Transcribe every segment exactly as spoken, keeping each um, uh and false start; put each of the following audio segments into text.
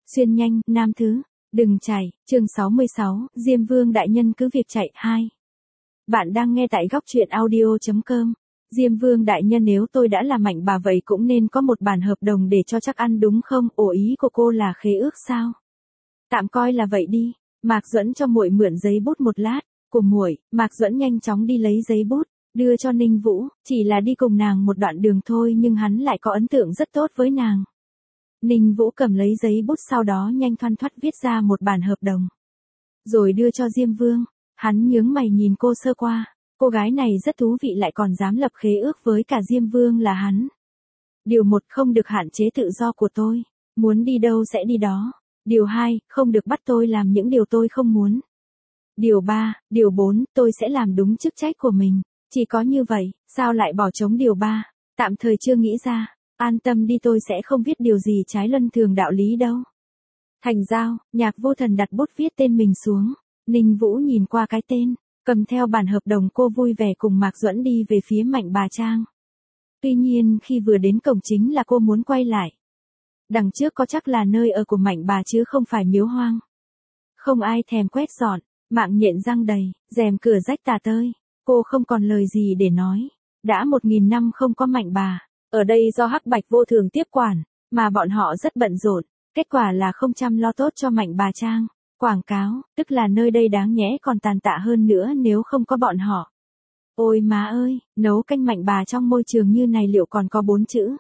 Xuyên nhanh, nam thứ. Đừng chạy, chương sáu mươi sáu, Diêm Vương đại nhân cứ việc chạy. Hai. Bạn đang nghe tại góc truyện audio.com. Diêm Vương đại nhân, nếu tôi đã là mạnh bà vậy cũng nên có một bản hợp đồng để cho chắc ăn đúng không? Ổ ý của cô là khế ước sao? Tạm coi là vậy đi. Mạc Duẫn cho muội mượn giấy bút một lát. Của muội. Mạc Duẫn nhanh chóng đi lấy giấy bút, đưa cho Ninh Vũ. Chỉ là đi cùng nàng một đoạn đường thôi nhưng hắn lại có ấn tượng rất tốt với nàng. Ninh Vũ cầm lấy giấy bút, sau đó nhanh thoăn thoắt viết ra một bản hợp đồng. Rồi đưa cho Diêm Vương. Hắn nhướng mày nhìn cô sơ qua. Cô gái này rất thú vị, lại còn dám lập khế ước với cả Diêm Vương là hắn. Điều một, không được hạn chế tự do của tôi. Muốn đi đâu sẽ đi đó. Điều hai, không được bắt tôi làm những điều tôi không muốn. Điều ba, điều bốn, tôi sẽ làm đúng chức trách của mình. Chỉ có như vậy, sao lại bỏ trống điều ba? Tạm thời chưa nghĩ ra. An tâm đi, tôi sẽ không viết điều gì trái luân thường đạo lý đâu. Thành giao, Nhạc Vô Thần đặt bút viết tên mình xuống. Ninh Vũ nhìn qua cái tên, cầm theo bản hợp đồng, cô vui vẻ cùng Mạc Duẫn đi về phía Mạnh Bà Trang. Tuy nhiên khi vừa đến cổng chính là cô muốn quay lại. Đằng trước có chắc là nơi ở của Mạnh Bà chứ không phải miếu hoang. Không ai thèm quét dọn, mạng nhện răng đầy, rèm cửa rách tả tơi. Cô không còn lời gì để nói. Đã một nghìn năm không có Mạnh Bà. Ở đây do Hắc Bạch Vô Thường tiếp quản, mà bọn họ rất bận rộn, kết quả là không chăm lo tốt cho Mạnh Bà Trang. Quảng cáo, tức là nơi đây đáng nhẽ còn tàn tạ hơn nữa nếu không có bọn họ. Ôi má ơi, nấu canh Mạnh Bà trong môi trường như này liệu còn có bốn chữ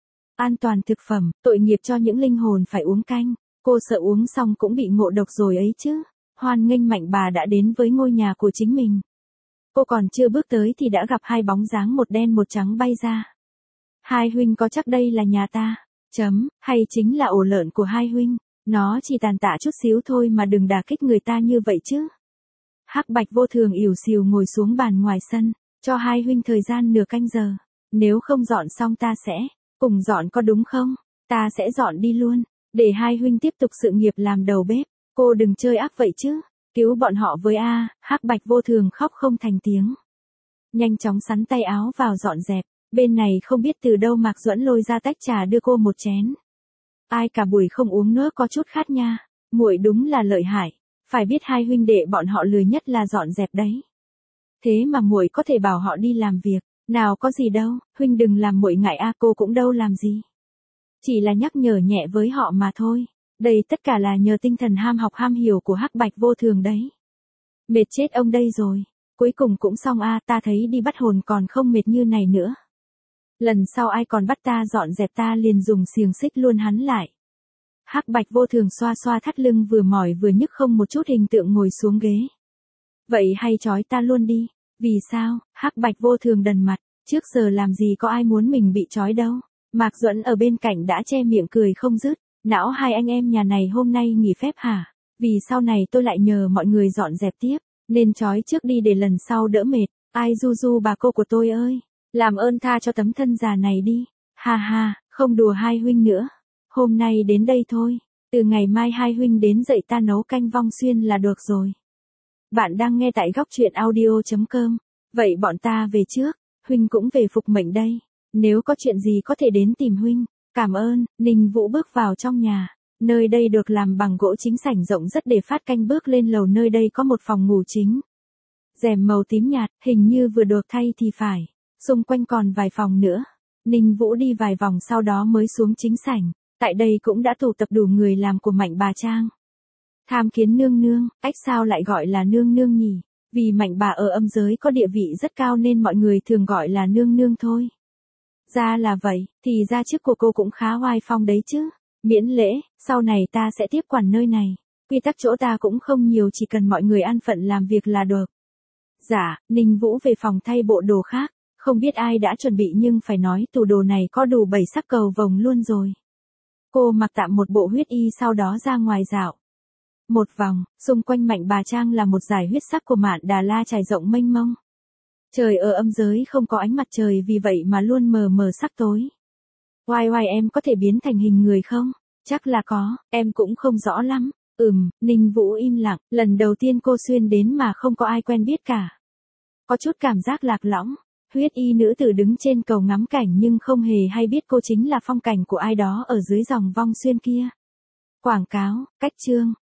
an toàn thực phẩm? Tội nghiệp cho những linh hồn phải uống canh. Cô sợ uống xong cũng bị ngộ độc rồi ấy chứ. Hoan nghênh Mạnh Bà đã đến với ngôi nhà của chính mình. Cô còn chưa bước tới thì đã gặp hai bóng dáng, một đen một trắng bay ra. Hai huynh, có chắc đây là nhà ta? Chấm, hay chính là ổ lợn của hai huynh. Nó chỉ tàn tạ chút xíu thôi mà đừng đả kích người ta như vậy chứ. Hắc Bạch Vô Thường ỉu xìu ngồi xuống bàn ngoài sân, cho hai huynh thời gian nửa canh giờ. Nếu không dọn xong ta sẽ cùng dọn, có đúng không? Ta sẽ dọn đi luôn, để hai huynh tiếp tục sự nghiệp làm đầu bếp. Cô đừng chơi ác vậy chứ. Cứu bọn họ với a. Hắc Bạch Vô Thường khóc không thành tiếng. Nhanh chóng sắn tay áo vào dọn dẹp. Bên này không biết từ đâu Mạc Duẫn lôi ra tách trà đưa cô một chén. Ai cả buổi không uống nữa, có chút khát nha. Muội đúng là lợi hại. Phải biết hai huynh đệ bọn họ lười nhất là dọn dẹp đấy. Thế mà muội có thể bảo họ đi làm việc. Nào có gì đâu, huynh đừng làm muội ngại a. Cô cũng đâu làm gì. Chỉ là nhắc nhở nhẹ với họ mà thôi. Đây tất cả là nhờ tinh thần ham học ham hiểu của Hắc Bạch Vô Thường đấy. Mệt chết ông đây rồi. Cuối cùng cũng xong a. Ta thấy đi bắt hồn còn không mệt như này nữa. Lần sau ai còn bắt ta dọn dẹp ta liền dùng xiềng xích luôn hắn lại. Hắc Bạch Vô Thường xoa xoa thắt lưng vừa mỏi vừa nhức không một chút hình tượng, ngồi xuống ghế. Vậy hay trói ta luôn đi. Vì sao? Hắc Bạch Vô Thường đần mặt. Trước giờ làm gì có ai muốn mình bị trói đâu. Mạc Duẫn ở bên cạnh đã che miệng cười không dứt. Não hai anh em nhà này hôm nay nghỉ phép hả? Vì sau này tôi lại nhờ mọi người dọn dẹp tiếp, nên trói trước đi để lần sau đỡ mệt. Ai du du bà cô của tôi ơi, làm ơn tha cho tấm thân già này đi. Ha ha, không đùa hai huynh nữa. Hôm nay đến đây thôi. Từ ngày mai hai huynh đến dạy ta nấu canh Vong Xuyên là được rồi. Bạn đang nghe tại góc truyện audio.com. Vậy bọn ta về trước. Huynh cũng về phục mệnh đây. Nếu có chuyện gì có thể đến tìm huynh. Cảm ơn. Ninh Vũ bước vào trong nhà. Nơi đây được làm bằng gỗ, chính sảnh rộng rất để phát canh. Bước lên lầu, nơi đây có một phòng ngủ chính. Rèm màu tím nhạt, hình như vừa được thay thì phải. Xung quanh còn vài phòng nữa. Ninh Vũ đi vài vòng sau đó mới xuống chính sảnh. Tại đây cũng đã tụ tập đủ người làm của Mạnh Bà Trang. Tham kiến nương nương. Ách, sao lại gọi là nương nương nhỉ? Vì Mạnh Bà ở âm giới có địa vị rất cao nên mọi người thường gọi là nương nương thôi. Ra là vậy, thì ra trước của cô cũng khá oai phong đấy chứ. Miễn lễ, sau này ta sẽ tiếp quản nơi này. Quy tắc chỗ ta cũng không nhiều, chỉ cần mọi người an phận làm việc là được. Dạ, Ninh Vũ về phòng thay bộ đồ khác. Không biết ai đã chuẩn bị nhưng phải nói tủ đồ này có đủ bảy sắc cầu vồng luôn rồi. Cô mặc tạm một bộ huyết y sau đó ra ngoài dạo. Một vòng, xung quanh Mạnh Bà Trang là một dải huyết sắc của Mạn Đà La trải rộng mênh mông. Trời ở âm giới không có ánh mặt trời, vì vậy mà luôn mờ mờ sắc tối. Oai oai, em có thể biến thành hình người không? Chắc là có, em cũng không rõ lắm. Ừm, Ninh Vũ im lặng, lần đầu tiên cô xuyên đến mà không có ai quen biết cả. Có chút cảm giác lạc lõng. Huyết y nữ tử đứng trên cầu ngắm cảnh nhưng không hề hay biết cô chính là phong cảnh của ai đó ở dưới dòng Vong Xuyên kia. Quảng cáo, cách chương.